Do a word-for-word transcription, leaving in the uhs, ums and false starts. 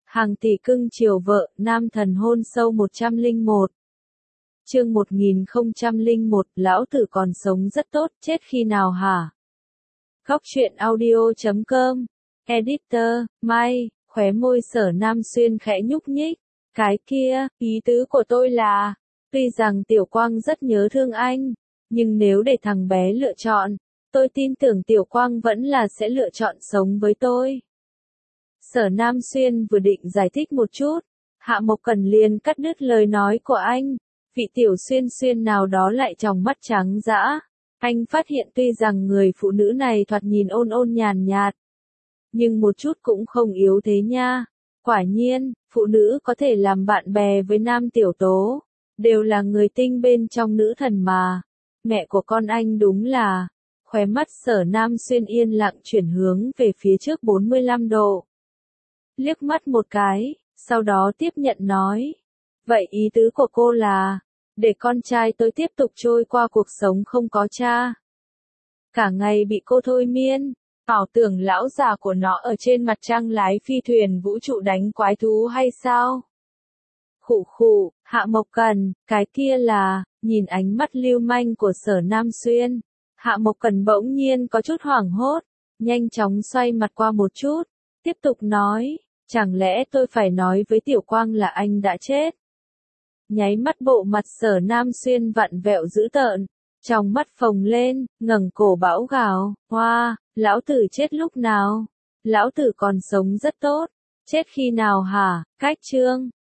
Hàng tỷ cưng chiều vợ, nam thần hôn sâu một trăm lẻ một. Chương một nghìn không trăm lẻ một, lão tử còn sống rất tốt, chết khi nào hả? Góc truyện audio chấm com. Editor, Mai, khóe môi Sở Nam Xuyên khẽ nhúc nhích. Cái kia, ý tứ của tôi là, tuy rằng Tiểu Quang rất nhớ thương anh, nhưng nếu để thằng bé lựa chọn, tôi tin tưởng Tiểu Quang vẫn là sẽ lựa chọn sống với tôi. Sở Nam Xuyên vừa định giải thích một chút, Hạ Mộc Cẩn liền cắt đứt lời nói của anh. Vị Tiểu Xuyên Xuyên nào đó lại tròng mắt trắng dã. Anh phát hiện tuy rằng người phụ nữ này thoạt nhìn ôn ôn nhàn nhạt, nhưng một chút cũng không yếu thế nha. Quả nhiên, phụ nữ có thể làm bạn bè với nam tiểu tố, đều là người tinh bên trong nữ thần mà. Mẹ của con anh đúng là, khóe mắt Sở Nam Xuyên yên lặng chuyển hướng về phía trước bốn mươi lăm độ. Liếc mắt một cái, sau đó tiếp nhận nói. Vậy ý tứ của cô là, để con trai tôi tiếp tục trôi qua cuộc sống không có cha. Cả ngày bị cô thôi miên, ảo tưởng lão già của nó ở trên mặt trăng lái phi thuyền vũ trụ đánh quái thú hay sao? Khụ khụ, Hạ Mộc Cẩn, cái kia là, nhìn ánh mắt lưu manh của Sở Nam Xuyên. Hạ Mộc Cẩn bỗng nhiên có chút hoảng hốt, nhanh chóng xoay mặt qua một chút, tiếp tục nói, chẳng lẽ tôi phải nói với Tiểu Quang là anh đã chết? Nháy mắt bộ mặt Sở Nam Xuyên vặn vẹo dữ tợn, trong mắt phồng lên, ngẩng cổ bão gào, hoa, lão tử chết lúc nào? Lão tử còn sống rất tốt, chết khi nào hả? Cách chương